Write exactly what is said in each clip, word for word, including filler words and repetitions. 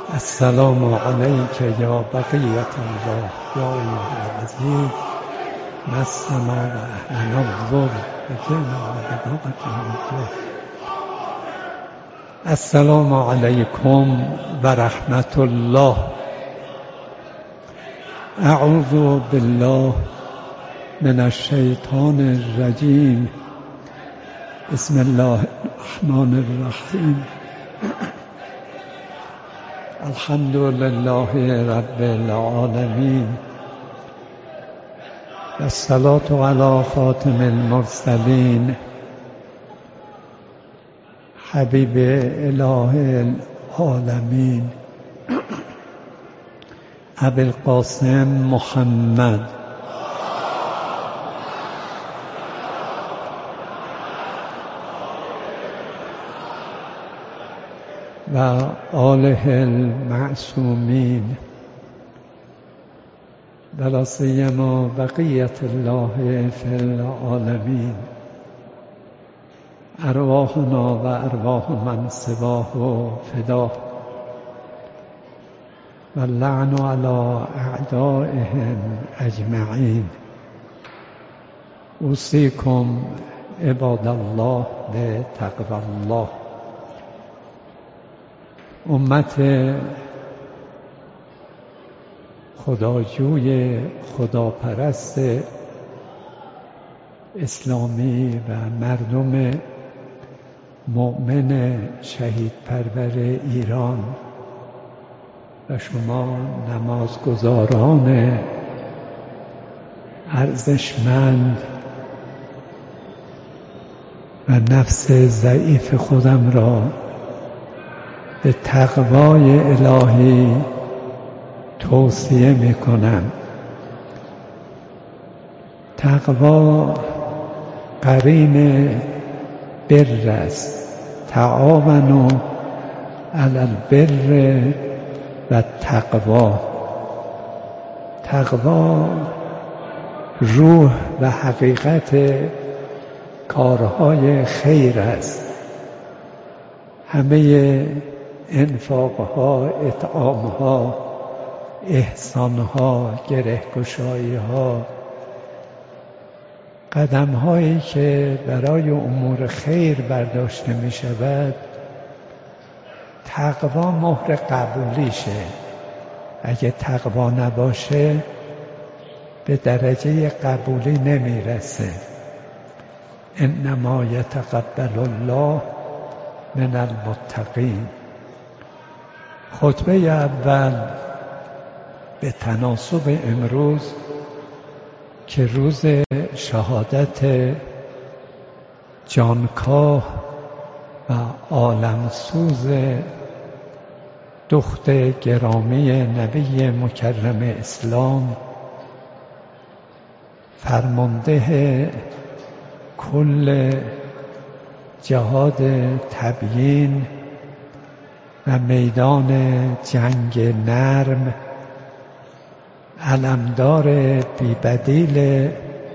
السلام علیک یا بقیة الله یا ایها العزیز مسنا و اهلنا الضر بجنا و بضاقة الله. السلام علیکم و رحمت الله. اعوذ بالله من الشیطان الرجیم. بسم الله الرحمن الرحیم. الحمد لله رب العالمین و الصلاة علی خاتم المرسلین حبیب اله العالمین ابی القاسم محمد و آله المعصومین و لا سیما بقیة الله فی العالمین. ارواحنا و ارواح من سواه فدا و اللعن علی اعدائهم اجمعین. اوصیکم عباد الله بتقوی الله. امت خداجوی خداپرست اسلامی و مردم مؤمن شهید پرور ایران و شما نمازگزاران ارزشمند و نفس ضعیف خودم را به تقوای الهی توصیه می کنم. تقوا قرین بر است. تعاونوا علی البر و تقوا. تقوا روح و حقیقت کارهای خیر است. همه انفاقها، اطعامها، احسانها، گرهگشاییها، قدمهایی که برای امور خیر برداشته می شود، تقوا مهر قبولیشه. اگه تقوا نباشه به درجه قبولی نمی رسه. انما یتقبل الله من المتقین. خطبه اول به تناسب امروز که روز شهادت جانکاه و عالمسوز دخت گرامی نبی مکرم اسلام، فرمانده کل جهاد تبیین و میدان جنگ نرم، علمدار بی‌بدیل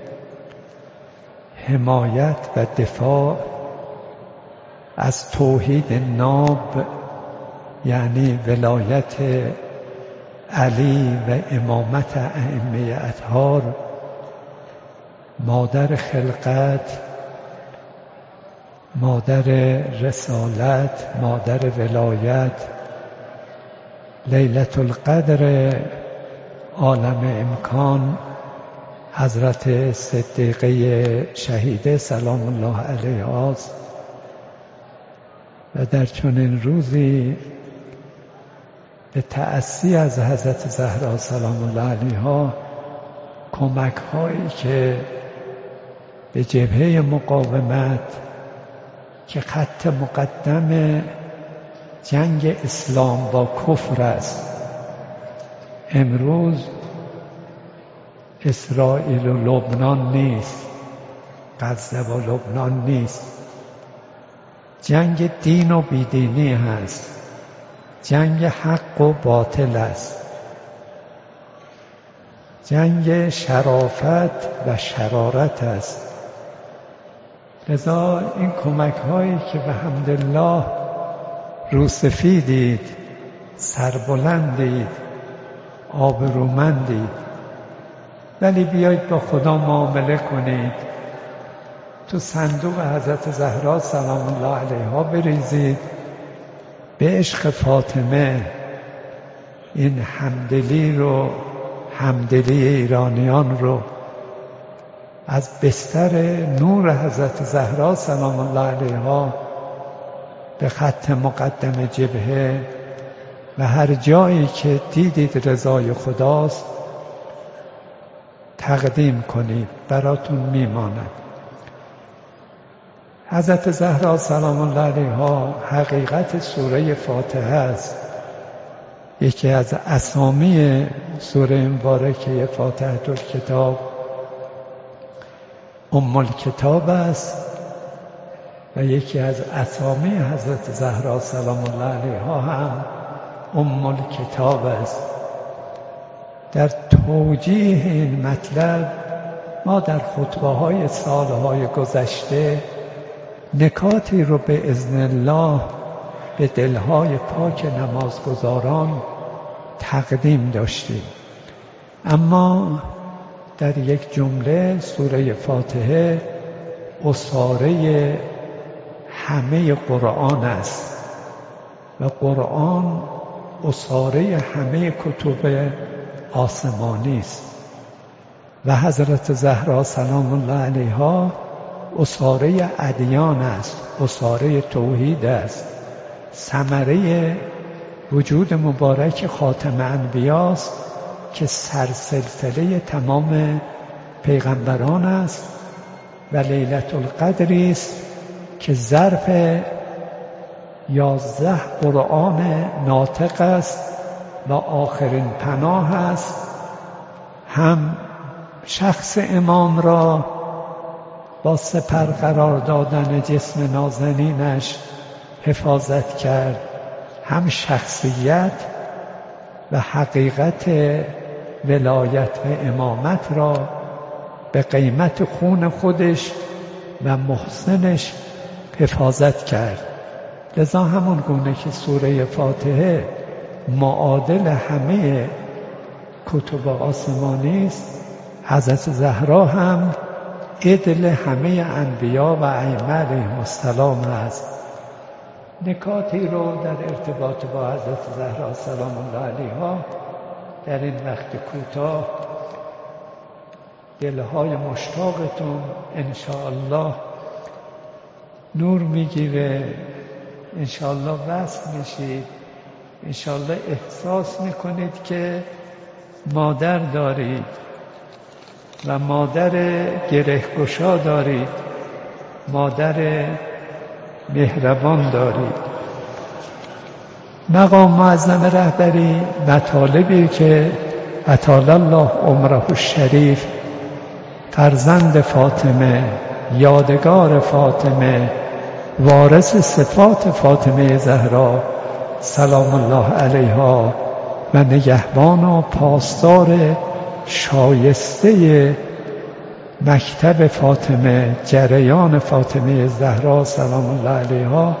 حمایت و دفاع از توحید ناب، یعنی ولایت علی و امامت ائمه اطهار، مادر خلقت، مادر رسالت، مادر ولایت، لیلة القدر، عالم امکان، حضرت صدیقه شهیده سلام الله علیها است. و در چنین روزی به تأسی از حضرت زهرا سلام الله علیها کمک هایی که به جبهه مقاومت که خط مقدم جنگ اسلام با کفر است، امروز اسرائیل و لبنان نیست، غزه و لبنان نیست، جنگ دین و بیدینی هست، جنگ حق و باطل است، جنگ شرافت و شرارت است. لذا این کمک هایی که به حمدالله روسفیدید سربلندید، آبرومندید، ولی بیایید با خدا معامله کنید، تو صندوق حضرت زهرا سلام الله علیها بریزید، به عشق فاطمه این همدلی رو، همدلی ایرانیان رو از بستر نور حضرت زهرا سلام الله علیها به خط مقدم جبهه و هر جایی که دیدید رضای خداست تقدیم کنید، براتون میماند. حضرت زهرا سلام الله علیها حقیقت سوره فاتحه است. یکی از اسامی سوره مبارکه فاتحه الکتاب ام الکتاب است و یکی از اسامی حضرت زهرا سلام الله علیها هم ام الکتاب است. در توجیه این مطلب ما در خطبه های سالهای گذشته نکاتی رو به اذن الله به دلهای پاک نمازگزاران تقدیم داشتیم، اما در یک جمله سوره فاتحه اساره همه قرآن است و قرآن اساره همه کتب آسمانی است و حضرت زهرا سلام الله علیها اساره ادیان است، اساره توحید است، ثمره وجود مبارک خاتم انبیاست که سرسلسله تمام پیغمبران است و لیلة القدری است که ظرف یازده قرآن ناطق است و آخرین پناه است. هم شخص امام را با سپر قرار دادن جسم نازنینش حفاظت کرد، هم شخصیت و حقیقت ولایت و امامت را به قیمت خون خودش و محسنش حفاظت کرد. لذا همون گونه که سوره فاتحه معادل همه کتب آسمانی است، حضرت زهرا هم عدل همه انبیا و ائمه علیهم السلام است. نکاتی رو در ارتباط با حضرت زهرا سلام الله علیها در این وقت کوتاه دلهای مشتاقتون انشاءالله نور میگیره، انشاءالله وصل میشید، انشاءالله احساس میکنید که مادر دارید و مادر گرهگشا دارید، مادر مهربان دارید. مقام معظم رهبری مطالبی که اطال الله عمره الشریف فرزند فاطمه، یادگار فاطمه، وارث صفات فاطمه زهرا سلام الله علیها و نگهبان و پاسدار شایسته مکتب فاطمه، جریان فاطمه زهرا سلام الله علیها،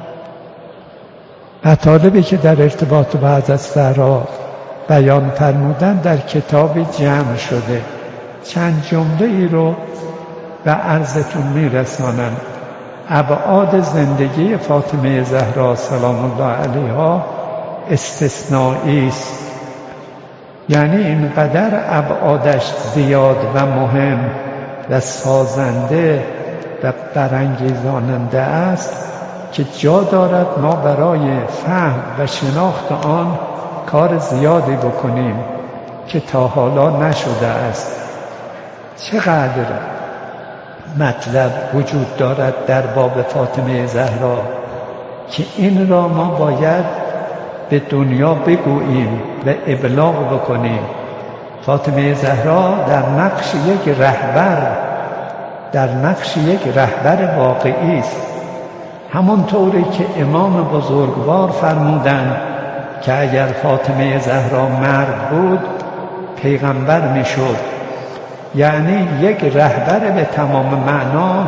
مطالبی که در ارتباط با حضرت زهرا بیان فرمودن در کتابی جمع شده. چند جمله ای رو به عرضتون میرسانم. ابعاد زندگی فاطمه زهرا سلام الله علیها استثنایی است، یعنی اینقدر ابعادش زیاد و مهم و سازنده و برانگیزاننده است که جا دارد ما برای فهم و شناخت آن کار زیادی بکنیم که تا حالا نشده است. چقدر مطلب وجود دارد در باب فاطمه زهرا که این را ما باید به دنیا بگوییم و ابلاغ بکنیم. فاطمه زهرا در نقش یک رهبر، در نقش یک رهبر واقعی است، همونطوری که امام بزرگوار فرمودند که اگر فاطمه زهرا مرد بود پیغمبر میشد. یعنی یک رهبر به تمام معنا،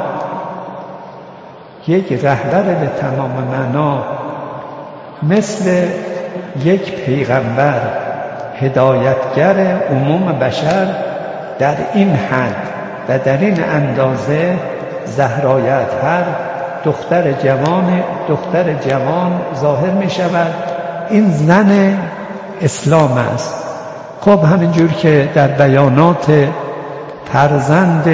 یک رهبر به تمام معنا مثل یک پیغمبر هدایتگر عموم بشر در این حد و در این اندازه زهرای اطهر دختر جوان دختر جوان ظاهر می شود. این زن اسلام است. خب همینجور که در بیانات فرزند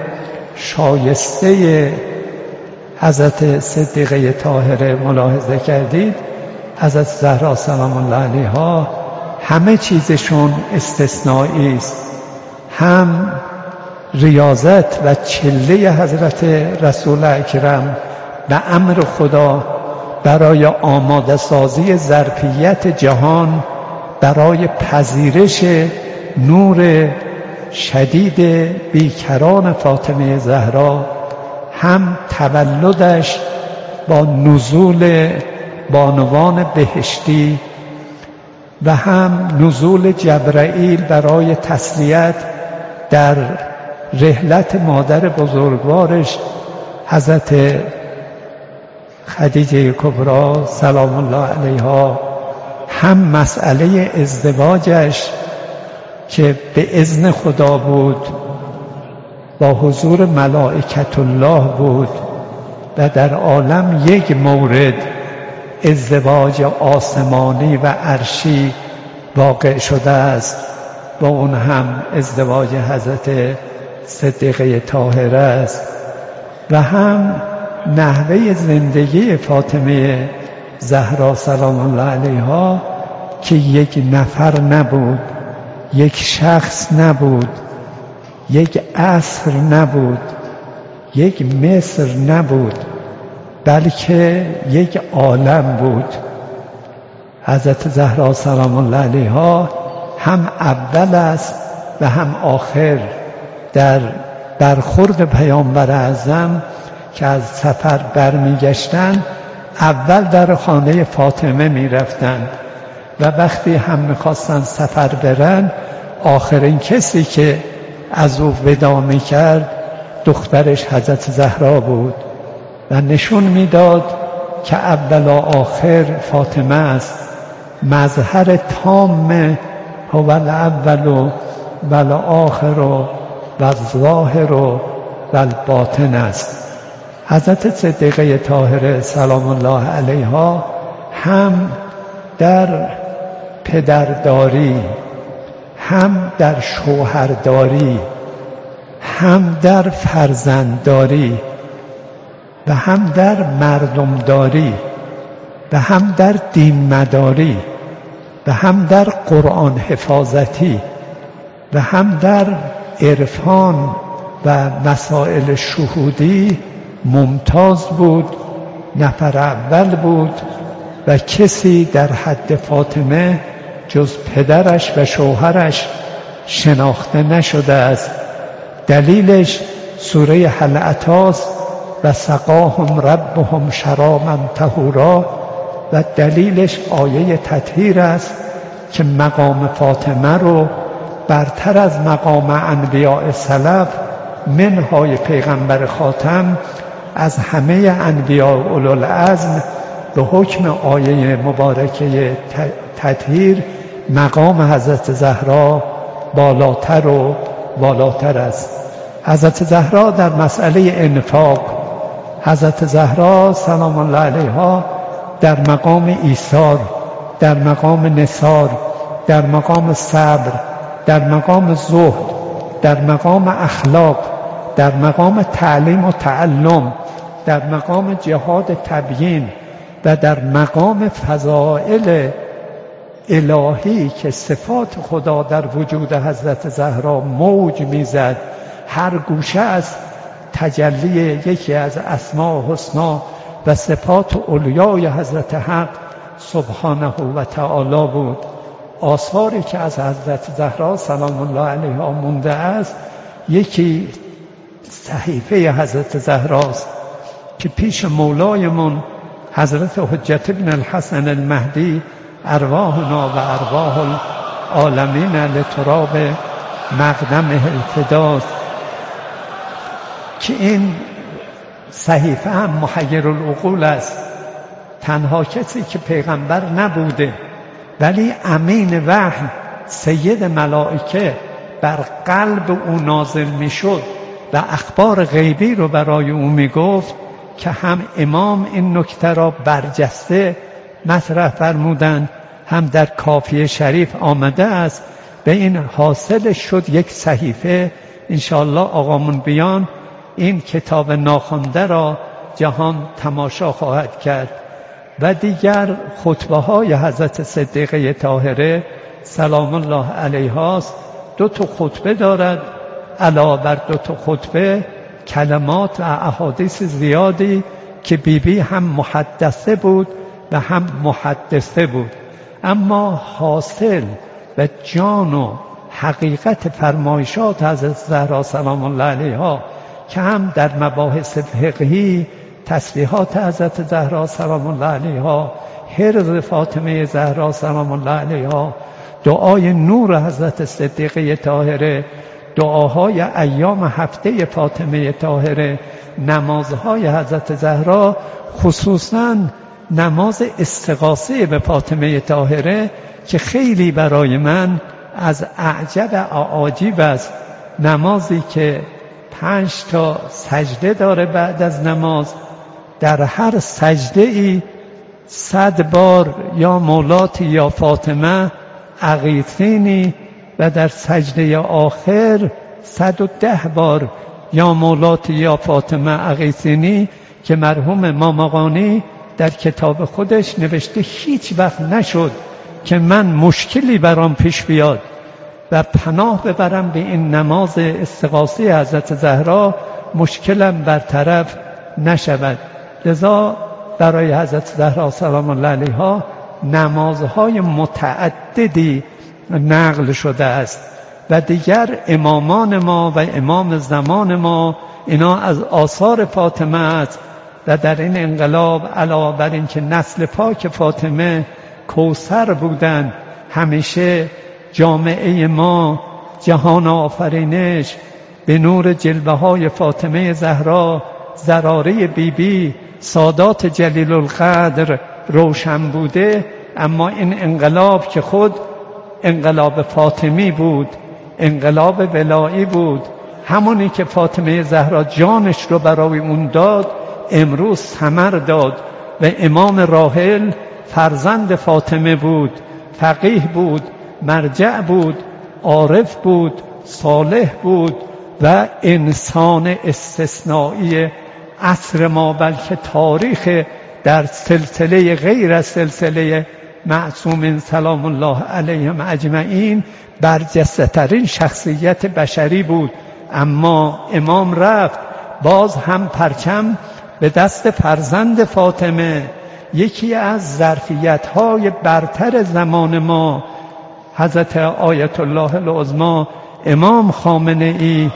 شایسته حضرت صدیقه طاهره ملاحظه کردید، حضرت زهرا سلام الله علیها همه چیزشون استثنایی است. هم ریاضت و چله حضرت رسول اکرم و امر خدا برای آماده سازی ظرفیت جهان برای پذیرش نور شدید بیکران فاطمه زهرا، هم تولدش با نزول بانوان بهشتی و هم نزول جبرائیل برای تسلیت در رحلت مادر بزرگوارش حضرت خدیجه کبری سلام الله علیها، هم مسئله ازدواجش که به اذن خدا بود، با حضور ملائکت الله بود و در عالم یک مورد ازدواج آسمانی و عرشی واقع شده است و اون هم ازدواج حضرت صدیقه طاهره است. و هم نحوه زندگی فاطمه زهرا سلام الله علیها که یک نفر نبود، یک شخص نبود، یک عصر نبود، یک مصر نبود، بلکه یک عالم بود. حضرت زهرا سلام الله علیها هم اول است و هم آخر. در برخورد پیامبر اعظم که از سفر برمیگشتند، اول در خانه فاطمه میرفتند و وقتی هم میخواستند سفر برن، آخرین کسی که از او ودا میکرد دخترش حضرت زهرا بود و نشون میداد که اول و آخر فاطمه است. مظهر تام هو الاول و الاخر و الظاهر و الباطن است. حضرت صدیقه طاهره سلام الله علیها هم در پدرداری، هم در شوهرداری، هم در فرزندداری و هم در مردمداری و هم در دینمداری و هم در قرآن حفاظتی و هم در عرفان و مسائل شهودی ممتاز بود، نفر اول بود و کسی در حد فاطمه جز پدرش و شوهرش شناخته نشده است. دلیلش سوره هل اتاست و سقاهم ربهم شرابا طهورا و دلیلش آیه تطهیر است که مقام فاطمه رو برتر از مقام انبیاء سلف منهای پیغمبر خاتم از همه انبیاء اولوالعزم به حکم آیه مبارکه تطهیر مقام حضرت زهرا بالاتر و بالاتر است. حضرت زهرا در مسئله انفاق، حضرت زهرا سلام الله علیها در مقام ایثار، در مقام نثار، در مقام صبر، در مقام زهد، در مقام اخلاق، در مقام تعلیم و تعلم، در مقام جهاد تبیین و در مقام فضائل الهی که صفات خدا در وجود حضرت زهرا موج میزد. هر گوشه از تجلی یکی از اسماء حسنا و صفات علیای حضرت حق سبحانه و تعالی بود. آثاری که از حضرت زهرا سلام الله علیها مونده است، یکی صحیفه حضرت زهراست که پیش مولایمون حضرت حجت ابن الحسن المهدی ارواحنا و ارواح العالمین لتراب مقدمه الفداست که این صحیفه هم محیر العقول است. تنها کسی که پیغمبر نبوده ولی امین وحی سید ملائکه بر قلب او نازل میشد و اخبار غیبی رو برای او میگفت که هم امام این نکته را برجسته مطرح فرمودند، هم در کافیه شریف آمده است. به این حاصل شد یک صحیفه. انشاءالله آقامون بیان این کتاب ناخوانده را جهان تماشا خواهد کرد. و دیگر خطبه های حضرت صدیقه طاهره سلام الله علیها است. دو تا خطبه دارد، علاوه بر دو تا خطبه کلمات و احادیث زیادی که بیبی بی هم محدثه بود و هم محدثه بود. اما حاصل و جان و حقیقت فرمایشات حضرت زهرا سلام الله علیها که هم در مباحث فقهی تسبیحات حضرت زهرا سلام الله علیها، حرز فاطمه زهرا سلام الله علیها، دعای نور حضرت صدیقه طاهره، دعاهای ایام هفته فاطمه طاهره، نمازهای حضرت زهرا، خصوصاً نماز استغاثه به فاطمه طاهره که خیلی برای من از اعجب و عجیب است. نمازی که پنج تا سجده داره، بعد از نماز در هر سجده ای صد بار یا مولاتی یا فاطمه اغیثینی و در سجده آخر صد و ده بار یا مولاتی یا فاطمه اغیثینی که مرحوم ماماقانی در کتاب خودش نوشته هیچ وقت نشد که من مشکلی برام پیش بیاد و پناه ببرم به این نماز استغاثه حضرت زهرا مشکلم برطرف نشود. لذا برای حضرت زهرا سلام الله علیها نمازهای متعددی نقل شده است و دیگر امامان ما و امام زمان ما اینا از آثار فاطمه است. و در این انقلاب علاوه بر این که نسل پاک فاطمه کوثر بودند، همیشه جامعه ما جهان آفرینش به نور جلوه های فاطمه زهرا زراره بیبی بی، سادات جلیل القدر روشن بوده. اما این انقلاب که خود انقلاب فاطمی بود، انقلاب ولایی بود، همونی که فاطمه زهرا جانش رو برای اون داد امروز ثمر داد. و امام راحل فرزند فاطمه بود، فقیه بود، مرجع بود، عارف بود، صالح بود و انسان استثنایی عصر ما، بلکه تاریخ در سلسله غیر از سلسله معصومین سلام الله علیهم اجمعین برجسته ترین شخصیت بشری بود. اما امام رفت، باز هم پرچم به دست فرزند فاطمه. یکی از ظرفیت‌های برتر زمان ما حضرت آیت الله العظما امام خامنه ای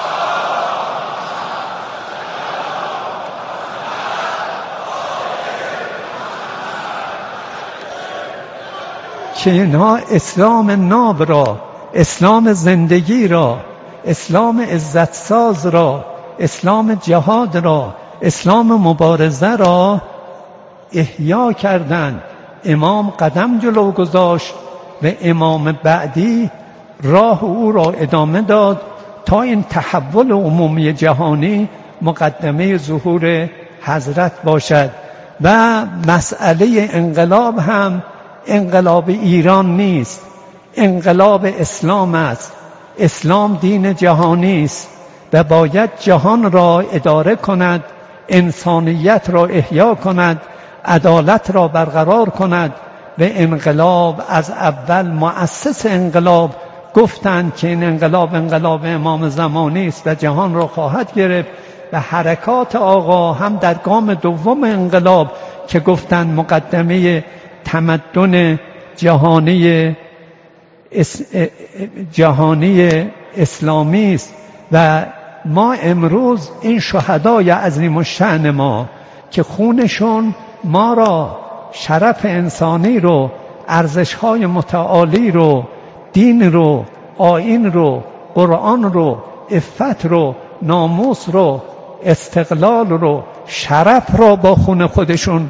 که اینها اسلام ناب را، اسلام زندگی را، اسلام عزتساز را، اسلام جهاد را، اسلام مبارزه را احیا کردند. امام قدم جلو گذاشت و امام بعدی راه او را ادامه داد تا این تحول عمومی جهانی مقدمه ظهور حضرت باشد. و مسئله انقلاب هم انقلاب ایران نیست، انقلاب اسلام است. اسلام دین جهانی است و باید جهان را اداره کند، انسانیت را احیا کند، عدالت را برقرار کند. و انقلاب از اول مؤسس انقلاب گفتند که این انقلاب انقلاب امام زمانی است و جهان را خواهد گرفت. و حرکات آقا هم در گام دوم انقلاب که گفتند مقدمه تمدن جهانی اس... جهانی اسلامی است. و ما امروز این شهدای عظیم الشأن ما که خونشون ما را شرف انسانی رو، ارزش‌های متعالی رو، دین رو، آیین رو، قرآن رو، عفت رو، ناموس رو، استقلال رو، شرف رو با خون خودشون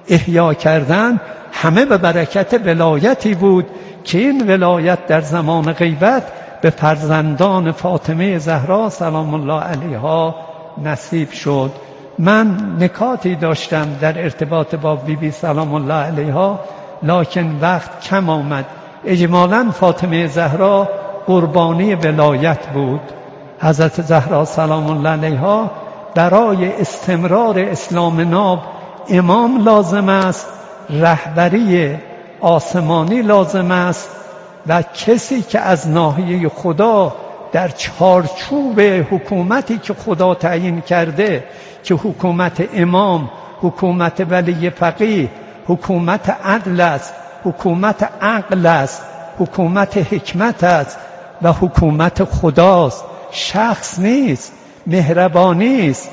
احیا کردن همه به برکت ولایتی بود که این ولایت در زمان غیبت به فرزندان فاطمه زهرا سلام الله علیها نصیب شد. من نکاتی داشتم در ارتباط با بی بی سلام الله علیها، لکن وقت کم آمد. اجمالاً فاطمه زهرا قربانی ولایت بود. حضرت زهرا سلام الله علیها برای استمرار اسلام ناب امام لازم است، رهبری آسمانی لازم است و کسی که از ناحیه خدا در چارچوب حکومتی که خدا تعیین کرده که حکومت امام، حکومت ولی فقیه، حکومت عدل است، حکومت عقل است، حکومت حکمت است و حکومت خداست، شخص نیست، مهربانی است،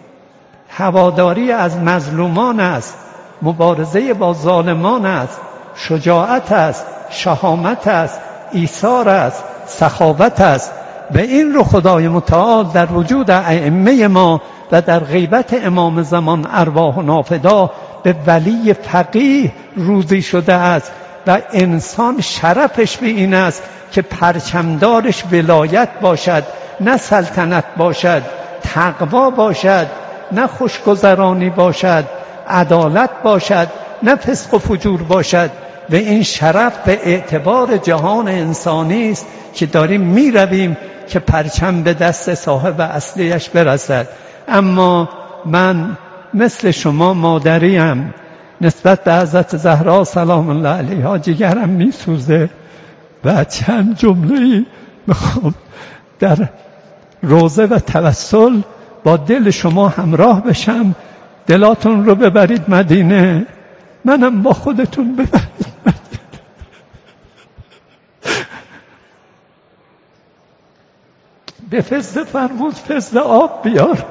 هواداری از مظلومان است، مبارزه با ظالمان است، شجاعت است، شهامت است، ایثار است، سخاوت است. و این رو خدای متعال در وجود ائمه ما و در غیبت امام زمان ارواح نافدا به ولی فقیه روزی شده است و انسان شرفش به این است که پرچمدارش ولایت باشد، نه سلطنت باشد، تقوا باشد، نه خوشگذرانی باشد، عدالت باشد، نه فسق و فجور باشد. و این شرف به اعتبار جهان انسانی است که داریم می رویم که پرچم به دست صاحب اصلیش برسد. اما من مثل شما مادریم، نسبت به حضرت زهرا سلام الله علیها جگرم می سوزه و چند جمله‌ای میخوام در روزه و توسل با دل شما همراه بشم. دلاتون رو ببرید مدینه، منم با خودتون ببرید مدینه. به فضل فرمود فضل آب بیار.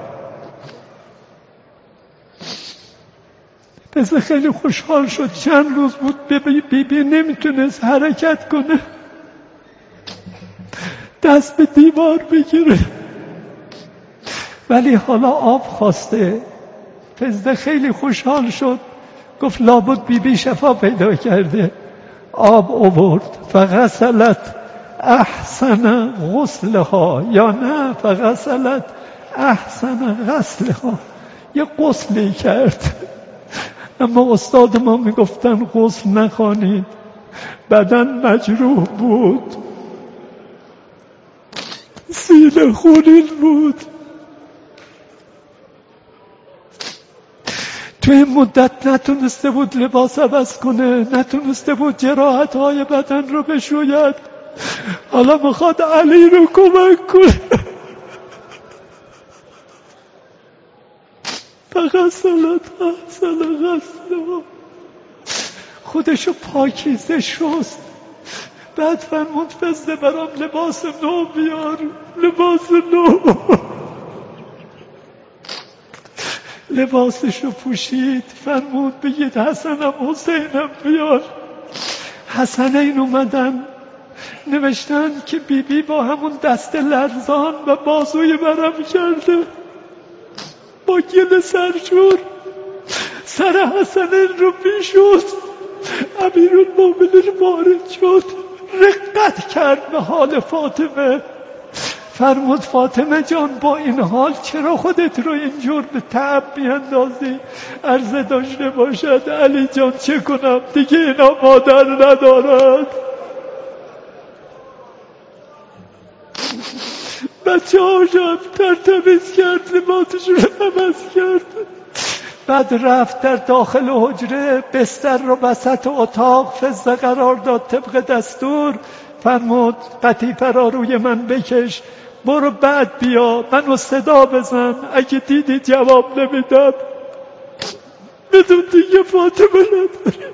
فضل خیلی خوشحال شد. چند روز بود بی بی, بی نمیتونست حرکت کنه، دست به دیوار بگیره، ولی حالا آب خواسته. فضل خیلی خوشحال شد، گفت لابد بی بی شفا پیدا کرده. آب آورد، فغسلت احسن غسلها، یا نه فغسلت احسن غسلها، یه غسلی کرد. اما استاد ما میگفتن غسل نخوانید، بدن مجروح بود، سینه خونین بود. تو این مدت نتونسته بود لباس عوض کنه، نتونسته بود جراحت های بدن رو بشوید. حالا میخواد علی رو کمک کنه. فقط صلت احسن غسلها، خودشو پاکیزه شست. بعد فرمود فضل برام لباس نو بیار، لباس نو. لباسشو پوشید. فرمود بگید حسنم حسینم بیار. حسنین اومدن، نوشتن که بی بی با همون دست لرزان و بازوی برم کرده، با گل سرشور سر حسنین رو پیشود. امیرالمومنین وارد شد، رقت کرد به حال فاطمه. فرمود فاطمه جان با این حال چرا خودت رو اینجور به تعب میاندازی؟ عرضه داشته باشد علی جان چه کنم دیگه، اینا مادر ندارد. بچه ها شب ترتمیز کرد، لباسش رو عوض کرد. بعد رفت در داخل حجره، بستر رو وسط اتاق فضل قرار داد طبق دستور. فرمود قطیفه را روی من بکش، برو بعد بیا، منو صدا بزن، اگه دیدی جواب نمیدم بدون دیگه فاطمه نداری.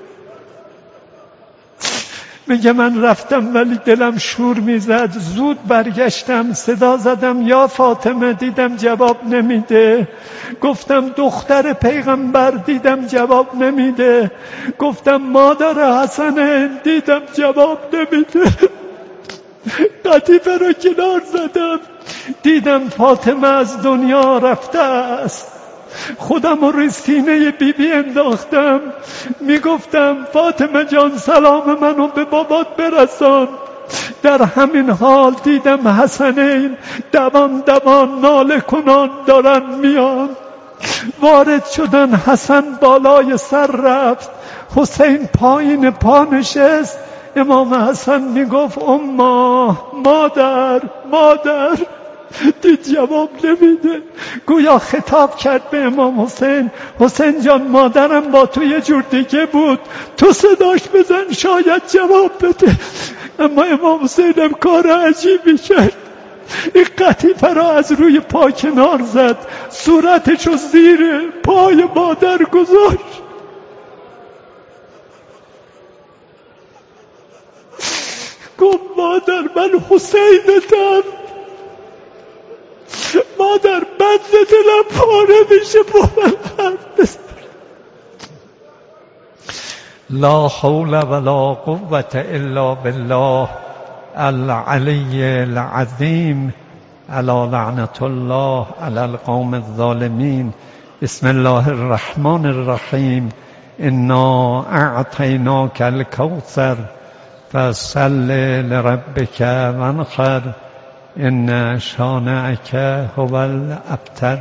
میگه من رفتم ولی دلم شور میزد، زود برگشتم، صدا زدم یا فاطمه، دیدم جواب نمیده. گفتم دختر پیغمبر، دیدم جواب نمیده. گفتم مادر حسنه، دیدم جواب نمیده. قطیفه را کنار زدم، دیدم فاطمه از دنیا رفته است. خودم رو روی سینه بی بی انداختم، میگفتم فاطمه جان سلام منو به بابات برسان. در همین حال دیدم حسنین دوان دوان ناله کنان دارن میان. وارد شدن، حسن بالای سر رفت، حسین پایین پا نشست. امام حسن میگفت اما مادر مادر، دید جواب نمیده. گویا خطاب کرد به امام حسین، حسین جان مادرم با تو یه جور دیگه بود، تو صداش بزن شاید جواب بده. اما امام حسین هم کار عجیبی کرد، این قطیفه را از روی پا کنار زد، صورتشو زیر پای مادر گذاشت. گفت مادر من حسینتم، مادر بند دلم پاره میشه با من حرف بزن. لا حول ولا قوة الا بالله العلی العظیم علی لعنة الله علی القوم الظالمین. بسم الله الرحمن الرحیم. انا اعطیناک الکوثر فصل لربک وانحر ان شانئک هو الابتر.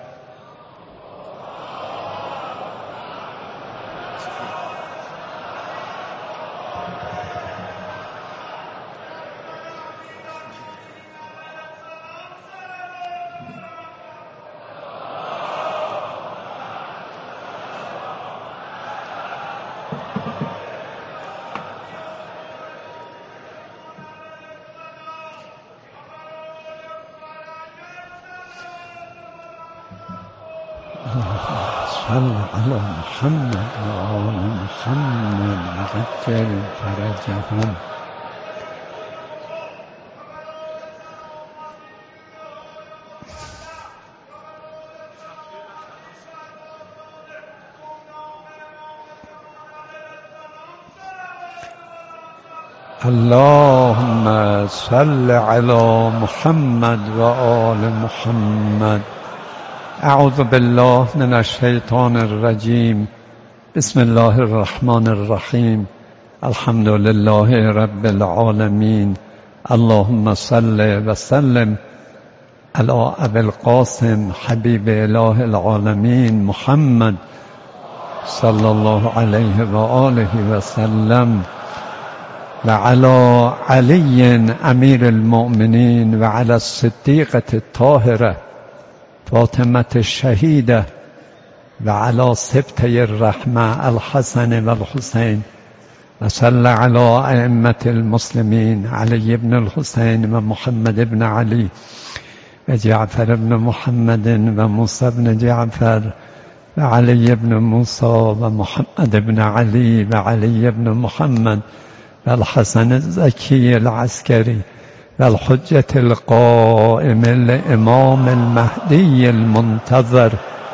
صل علی محمد و آل محمد وعجل فرجهم. اللهم صل علی محمد و آل محمد. اعوذ بالله من الشیطان الرجیم. بسم الله الرحمن الرحیم. الحمد لله رب العالمین. اللهم صل و سلم علی ابی القاسم حبیب اله العالمین محمد صلی الله علیه و آله و سلم و علی علی امیر المؤمنین و علی الصدیقة الطاهرة فاطمة الشهیده و علی سبطی الرحمة الحسن و الحسین و صلی علی ائمة المسلمین علی بن الحسین و محمد بن علی و جعفر بن محمد و موسی بن جعفر و علی بن موسی و محمد بن علی و علی بن محمد و الحسن الزکی العسکری و الحجة القائم الامام المهدی المنتظر.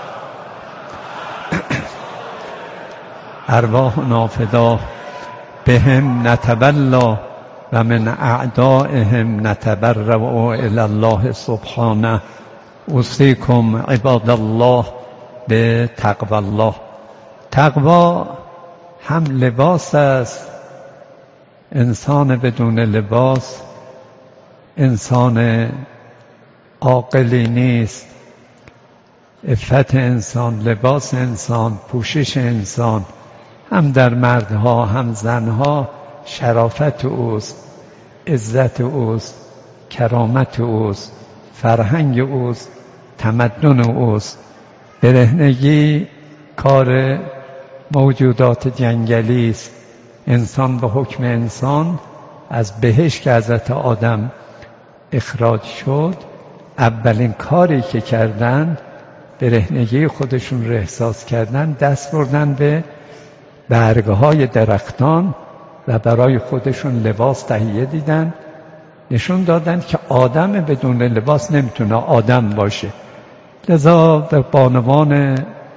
ارواحنا فدا بهم نتولا و من اعدائهم نتبرأ الی الله سبحانه. اوصیکم عباد الله به تقوی الله. تقوا هم لباس است. انسان بدون لباس انسان عاقلی نیست. عفت انسان، لباس انسان، پوشش انسان هم در مردها هم زنها شرافت اوست، عزت اوست، کرامت اوست، فرهنگ اوست، تمدن اوست. برهنگی کار موجودات جنگلی است. انسان به حکم انسان از بهشت که حضرت آدم اخراج شد، اولین کاری که کردن برهنگی خودشون رو احساس کردن، دست بردن به برگهای درختان و برای خودشون لباس تهیه دیدن. نشون دادن که آدم بدون لباس نمیتونه آدم باشه. لذا به بانوان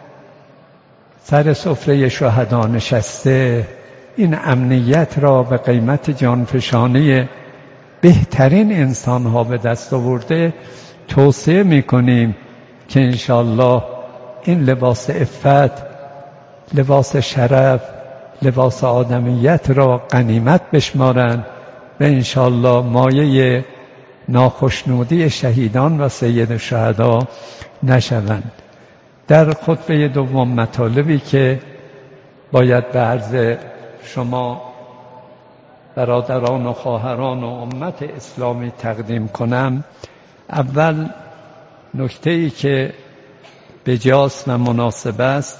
سر سفره شهدا نشسته این امنیت را به قیمت جانفشانی بهترین انسان‌ها به دست آورده، توصیه می‌کنیم که انشاءالله این لباس عفت، لباس شرف، لباس آدمیت را غنیمت بشمارند و انشاءالله مایه ناخشنودی شهیدان و سید الشهدا نشوند. در خطبه دوم مطالبی که باید به عرض شما برادران و خواهران و امت اسلامی تقدیم کنم، اول نکته‌ای که بجاست و مناسب است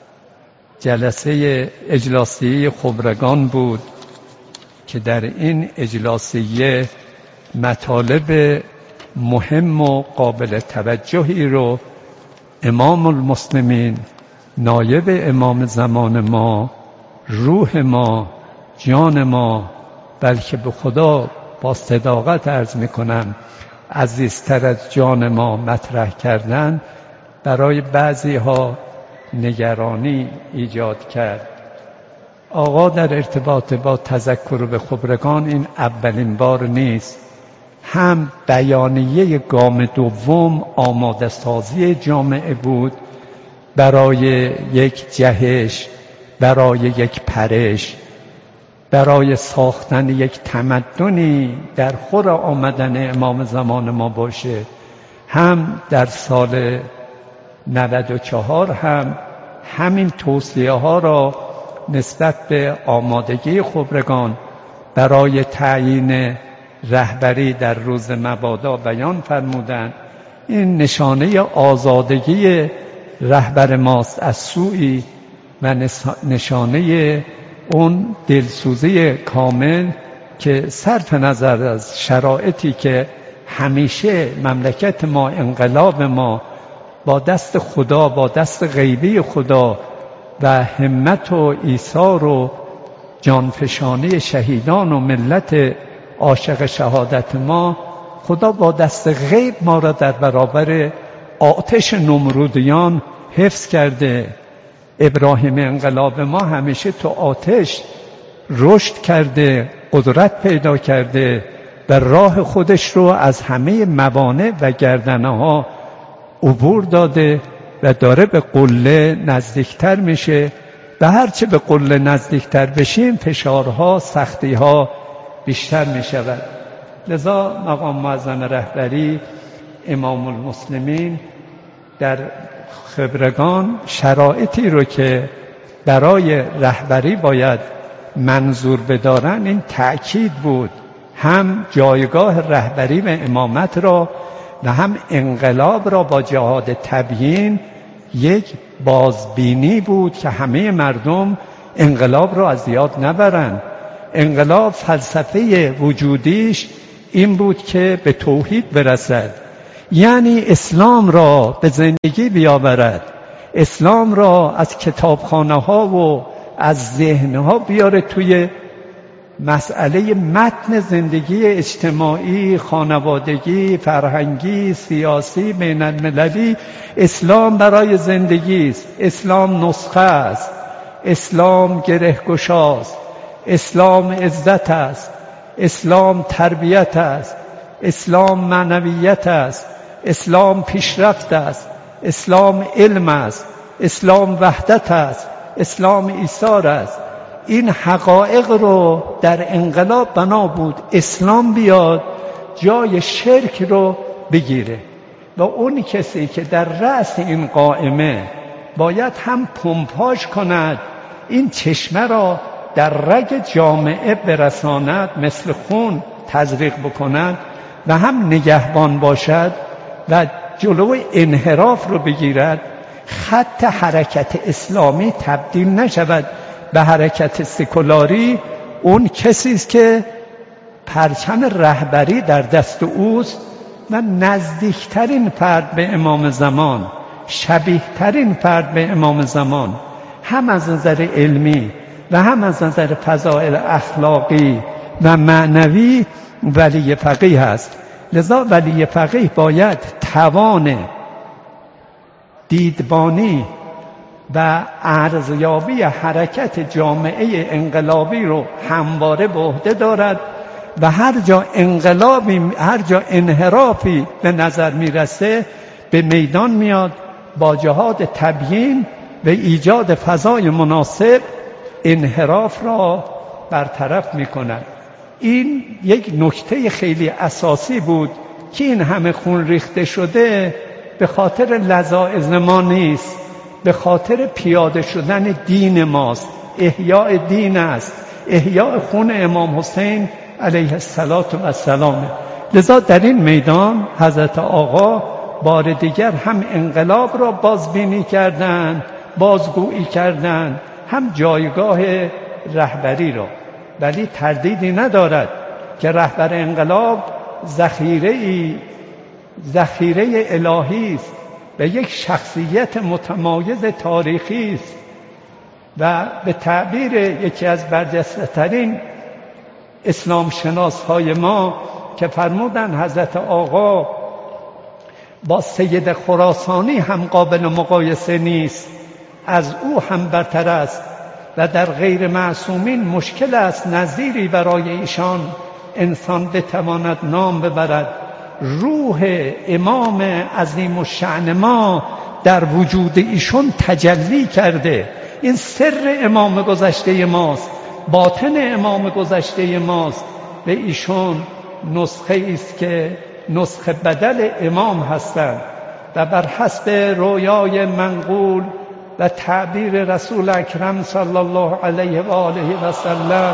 جلسه اجلاسیه خبرگان بود که در این اجلاسیه مطالب مهم و قابل توجهی رو امام المسلمین، نایب امام زمان ما، روح ما، جان ما، بلکه به خدا با صداقت عرض میکنم عزیزتر از جان ما مطرح کردن، برای بعضی ها نگرانی ایجاد کرد. آقا در ارتباط با تذکر به خبرگان این اولین بار نیست، هم بیانیه گام دوم آماده سازی جامعه بود برای یک جهش، برای یک پرش، برای ساختن یک تمدنی در خور آمدن امام زمان ما باشه. هم در سال نود و چهار هم همین توصیه ها را نسبت به آمادگی خبرگان برای تعیین رهبری در روز مبادا بیان فرمودند. این نشانه آزادگی رهبر ماست از سوی و نشانه اون دلسوزی کامل که صرف نظر از شرایطی که همیشه مملکت ما، انقلاب ما با دست خدا، با دست غیبی خدا و همت و ایثار و جانفشانی شهیدان و ملت عاشق شهادت ما، خدا با دست غیب ما را در برابر آتش نمرودیان حفظ کرده. ابراهیم انقلاب ما همیشه تو آتش رشد کرده، قدرت پیدا کرده و راه خودش رو از همه موانع و گردنه ها عبور داده و داره به قله نزدیکتر میشه و هرچه به قله نزدیکتر بشیم فشارها، سختیها بیشتر میشود. لذا مقام معظم رهبری امام المسلمین در خبرگان شرایطی رو که برای رهبری باید منظور بدارن این تأکید بود، هم جایگاه رهبری و امامت را و هم انقلاب را با جهاد تبیین یک بازبینی بود که همه مردم انقلاب را از یاد نبرند. انقلاب فلسفه وجودیش این بود که به توحید برسد، یعنی اسلام را به زندگی بیاورد، اسلام را از کتابخانه ها و از ذهن ها بیاره توی مسئله متن زندگی اجتماعی، خانوادگی، فرهنگی، سیاسی، بین المللی. اسلام برای زندگی است، اسلام نسخه است، اسلام گره‌گشاست، اسلام عزت است، اسلام تربیت است، اسلام معنویت است، اسلام پیشرفت است، اسلام علم است، اسلام وحدت است، اسلام ایثار است. این حقایق رو در انقلاب بنا بود اسلام بیاد جای شرک رو بگیره و اون کسی که در رأس این قائمه باید هم پمپاژ کند، این چشمه را در رگ جامعه برساند، مثل خون تزریق بکند و هم نگهبان باشد و جلوی انحراف رو بگیرد، خط حرکت اسلامی تبدیل نشود به حرکت سکولاری. اون کسی است که پرچم رهبری در دست اوست و نزدیکترین فرد به امام زمان، شبیهترین فرد به امام زمان، هم از نظر علمی و هم از نظر فضائل اخلاقی و معنوی ولی فقیه است. لذا ولی فقیه باید توان دیدبانی و ارزیابی حرکت جامعه انقلابی رو همواره به عهده دارد و هر جا انقلابی، هر جا انحرافی به نظر میرسه به میدان میاد با جهاد تبیین و ایجاد فضای مناسب انحراف را برطرف می‌کند. این یک نکته خیلی اساسی بود که این همه خون ریخته شده به خاطر لذاذ ما نیست، به خاطر پیاده شدن دین ماست. احیاء دین است، احیاء خون امام حسین علیه السلام. لذا در این میدان حضرت آقا بار دیگر هم انقلاب را بازبینی کردند، بازگویی کردند، هم جایگاه رهبری را. ولی تردیدی ندارد که رهبر انقلاب ذخیره‌ای ذخیره الهی است و یک شخصیت متمایز تاریخی است و به تعبیر یکی از برجسته‌ترین اسلام شناس های ما که فرمودند حضرت آقا با سید خراسانی هم قابل مقایسه نیست، از او هم برتر است و در غیر معصومین مشکل است نظیری برای ایشان انسان بتواند نام ببرد. روح امام عظیم الشأن ما در وجود ایشون تجلی کرده. این سر امام گذشته ماست، باطن امام گذشته ماست و ایشون نسخه است که نسخه بدل امام هستند و بر حسب رویای منقول و تعبیر رسول اکرم صلی الله علیه و آله و سلم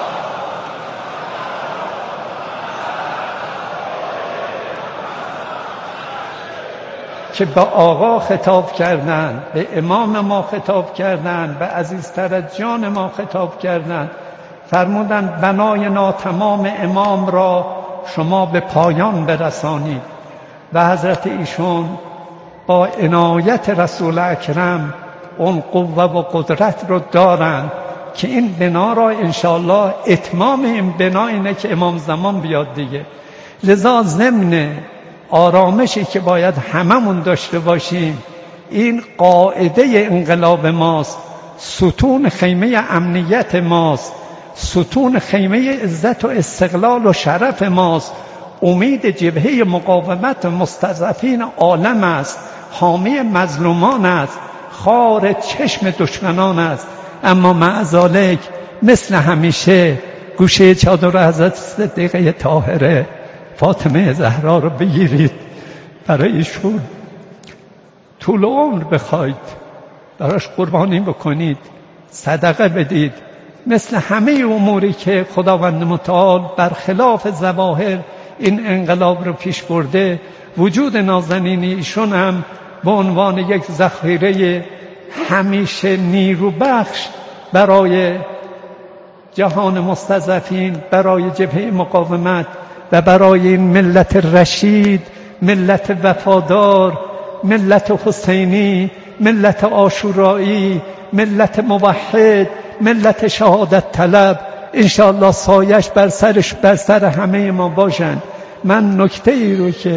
که به آقا خطاب کردند، به امام ما خطاب کردند، به عزیزتر از جان ما خطاب کردند، فرمودند بنای ناتمام امام را شما به پایان برسانید. و حضرت ایشون با عنایت رسول اکرم اون قوه و قدرت رو دارند که این بنا را انشاءالله اتمام این بنا اینه که امام زمان بیاد دیگه. لذا ضمن آرامشی که باید هممون داشته باشیم، این قاعده انقلاب ماست، ستون خیمه امنیت ماست، ستون خیمه عزت و استقلال و شرف ماست، امید جبهه مقاومت مستضعفین عالم است، حامی مظلومان است، خار چشم دشمنان است. اما معذالک مثل همیشه گوشه چادر حضرت صدیقه طاهره فاطمه زهرا رو بگیرید، برای ایشون طول عمر بخواید، براش قربانی بکنید، صدقه بدید. مثل همه اموری که خداوند متعال برخلاف ظواهر این انقلاب رو پیش برده، وجود نازنین ایشون هم به عنوان یک ذخیره همیشه نیرو بخش برای جهان مستضعفین، برای جبهه مقاومت و برای این ملت رشید، ملت وفادار، ملت حسینی، ملت عاشورایی، ملت موحد، ملت شهادت طلب، انشاءالله سایش بر سرش بر سر همه ما باشند. من نکته ای رو که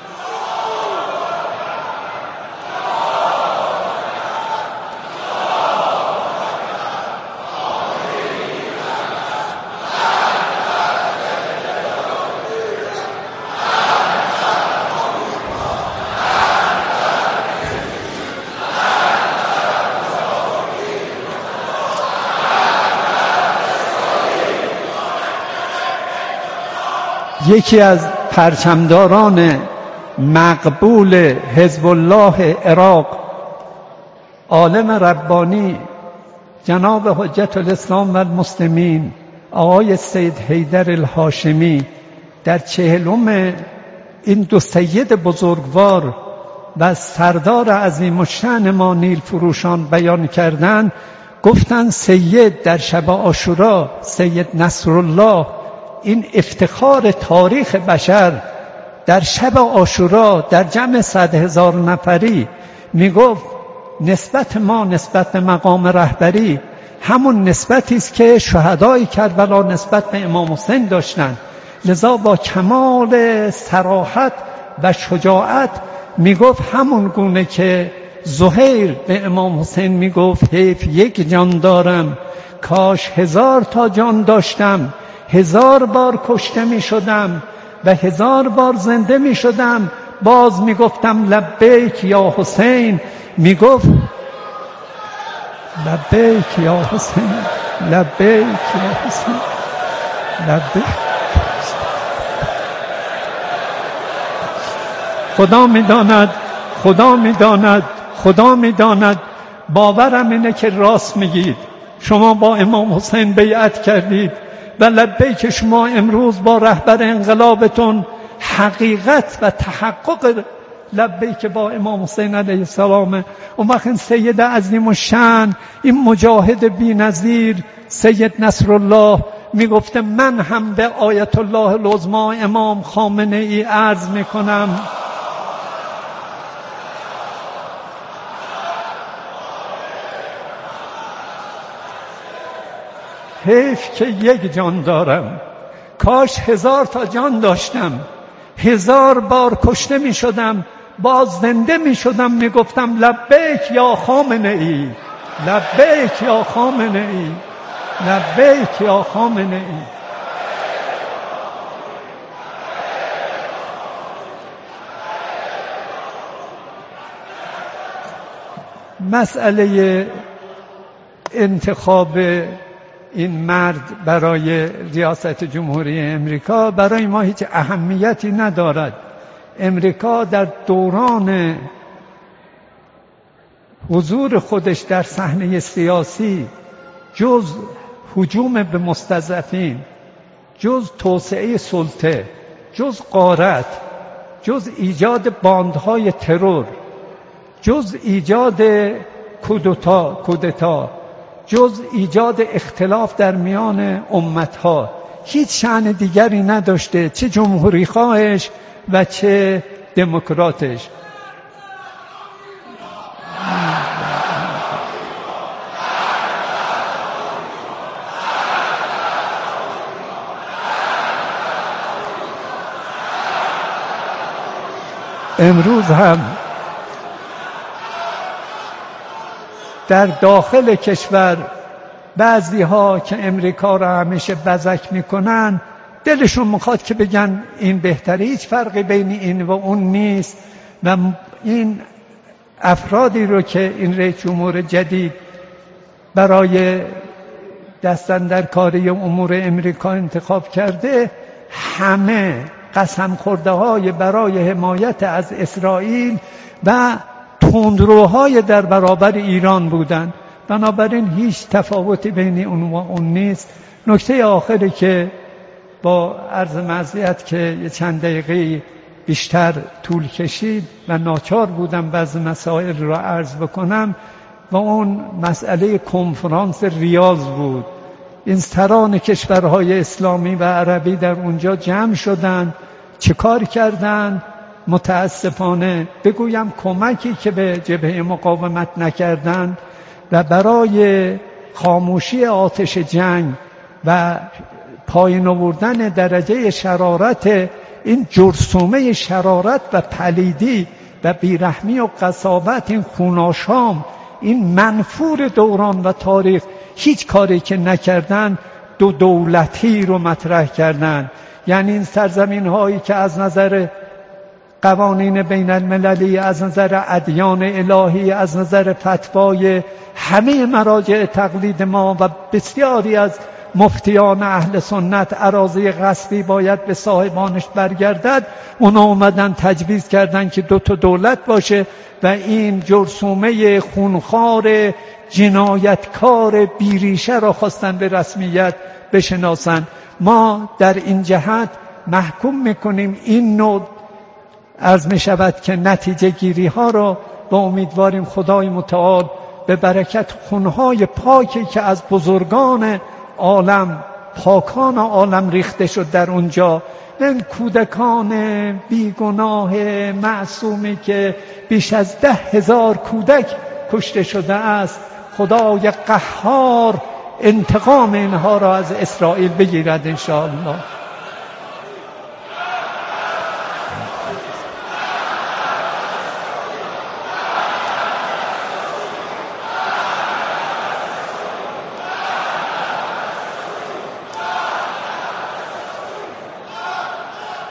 یکی از پرچمداران مقبول حزب الله عراق، عالم ربانی جناب حجت الاسلام و المسلمین آقای سید حیدر الهاشمی، در چهلم این دو سید بزرگوار و سردار عظیم الشأن ما نیل فروشان بیان کردند. گفتند سید در شب عاشورا، سید نصرالله، این افتخار تاریخ بشر در شب عاشورا در جمع صد هزار نفری میگفت نسبت ما نسبت به مقام رهبری همون نسبتی است که شهدای کربلا نسبت به امام حسین داشتند. لذا با کمال صراحت و شجاعت میگفت همون گونه که زهیر به امام حسین میگفت حیف یک جان دارم، کاش هزار تا جان داشتم، هزار بار کشته می شدم و هزار بار زنده می شدم، باز میگفتم لبیک یا حسین، میگفت لبیک یا حسین، لبیک یا حسین، لبیک. خدا میداند، خدا میداند، خدا میداند. باورم اینه که راست میگید. شما با امام حسین بیعت کردید و لبیک شما امروز با رهبر انقلابتون حقیقت و تحقق لبیک با امام حسین علیه السلام. اون وقت این سید عظیم الشأن، این مجاهد بی‌نظیر سید نصرالله میگفته من هم به آیت الله العظمی امام خامنه ای عرض میکنم حیف که یک جان دارم، کاش هزار تا جان داشتم، هزار بار کشته می شدم باز زنده می شدم، می گفتم لبیک یا خامنه ای، لبیک یا خامنه ای، لبیک یا خامنه ای. مسئله انتخاب این مرد برای ریاست جمهوری امریکا برای ما هیچ اهمیتی ندارد. امریکا در دوران حضور خودش در صحنه سیاسی جز هجوم به مستضعفین، جز توسعه سلطه، جز غارت، جز ایجاد باندهای ترور، جز ایجاد کودتا کودتا جز ایجاد اختلاف در میان امتها هیچ شأن دیگری نداشته، چه جمهوری خواهش و چه دموکراتش. امروز هم در داخل کشور بعضی ها که امریکا را همیشه بزک میکنن دلشون میخواد که بگن این بهتره، هیچ فرقی بین این و اون نیست و این افرادی رو که این رئیس جمهور جدید برای دستن در کاری امور امریکا انتخاب کرده همه قسم خورده های برای حمایت از اسرائیل و تندروهای در برابر ایران بودند. بنابراین هیچ تفاوتی بین اون و اون نیست. نکته آخری که با عرض معذرت که یه چند دقیقه بیشتر طول کشید و ناچار بودم بعض مسائل را عرض بکنم و اون مسئله کنفرانس ریاض بود. این سران کشورهای اسلامی و عربی در اونجا جمع شدند. چه کار کردند؟ متاسفانه بگویم کمکی که به جبهه مقاومت نکردند و برای خاموشی آتش جنگ و پایین آوردن درجه شرارت این جرثومه شرارت و پلیدی و بیرحمی و قساوت، این خوناشام، این منفور دوران و تاریخ، هیچ کاری که نکردن دو دولتی رو مطرح کردن. یعنی این سرزمین هایی که از نظر قوانین بین المللی، از نظر ادیان الهی، از نظر فتوای همه مراجع تقلید ما و بسیاری از مفتیان اهل سنت اراضی غصبی باید به صاحبانش برگردد، اونا اومدن تجویز کردن که دو تا دولت باشه و این جرثومه خونخوار جنایتکار بیریشه را خواستن به رسمیت بشناسن. ما در این جهت محکوم میکنیم این نوع عرض می شود که نتیجه گیری ها را با امیدواریم خدای متعال به برکت خونهای پاکی که از بزرگان عالم، پاکان عالم ریخته شد در اونجا، این کودکان بیگناه معصومی که بیش از ده هزار کودک کشته شده است، خدای قهار انتقام اینها را از اسرائیل بگیرد انشاءالله.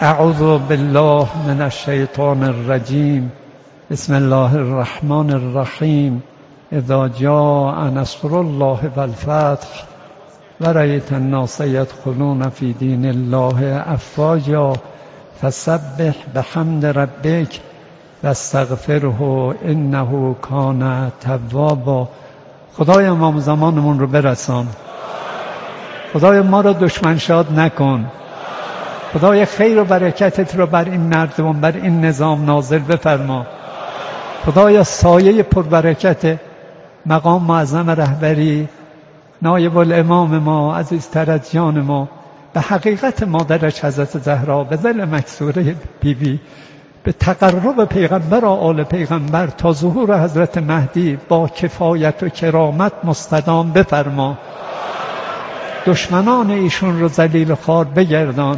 اعوذ بالله من الشیطان الرجیم. بسم الله الرحمن الرحیم. اذا جاء نصر الله والفتح ورأیت الناس يدخلون في دین الله افواجا فسبح بحمد ربک واستغفره انه کان توابا. خدای امام زمانمون رو برسان. خدای ما رو دشمن شاد نکن. خدای خیر و برکتت رو بر این مردم، بر این نظام نازل بفرما. خدای سایه پربرکت مقام معظم رهبری، نایب الامام ما، عزیزتر از جان ما، به حقیقت مادرش حضرت زهرا، به ذل مکسوره بیبی، به تقرب پیغمبر و آل پیغمبر تا ظهور حضرت مهدی با کفایت و کرامت مستدام بفرما. دشمنان ایشون رو ذلیل خوار بگردان.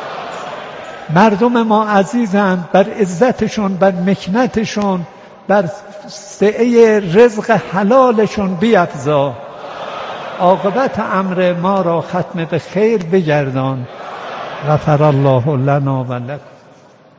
مردم ما عزیزند، بر عزتشون، بر مکنتشون، بر سعه رزق حلالشون بیفزا. عاقبت امر ما را ختم به خیر بگردان. غفر الله لنا و لکم.